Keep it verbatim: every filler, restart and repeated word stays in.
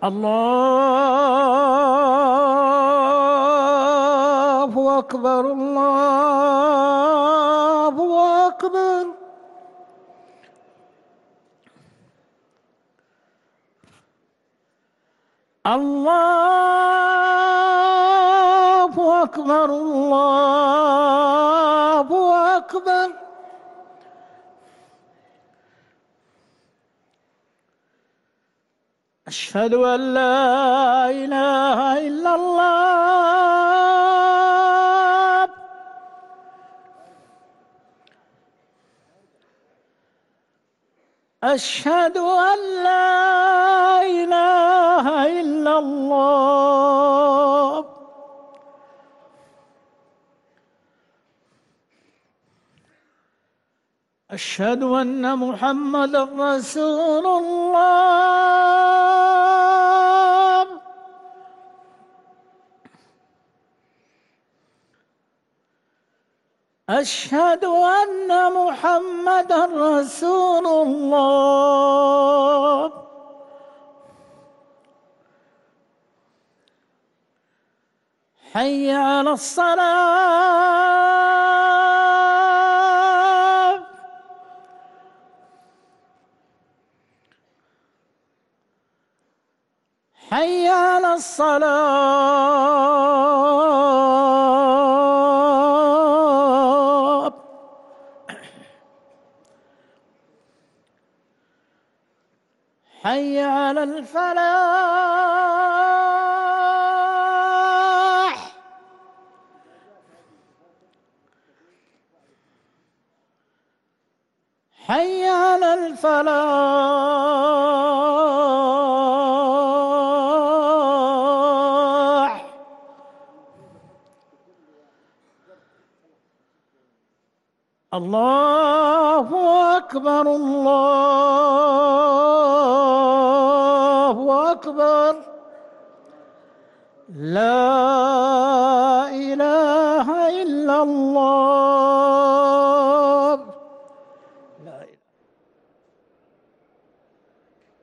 الله أكبر الله أكبر. الله أكبر الله أكبر. أشهد أن لا إله إلا الله. أشهد أن لا إله إلا الله. أشهد أن محمدًا رسول الله. أشهد أن محمدًا رسول الله. حي على الصلاة. حي على الصلاة. حي على الفلاح. حي على الفلاح. الله أكبر الله أكبر. لا إله إلا الله.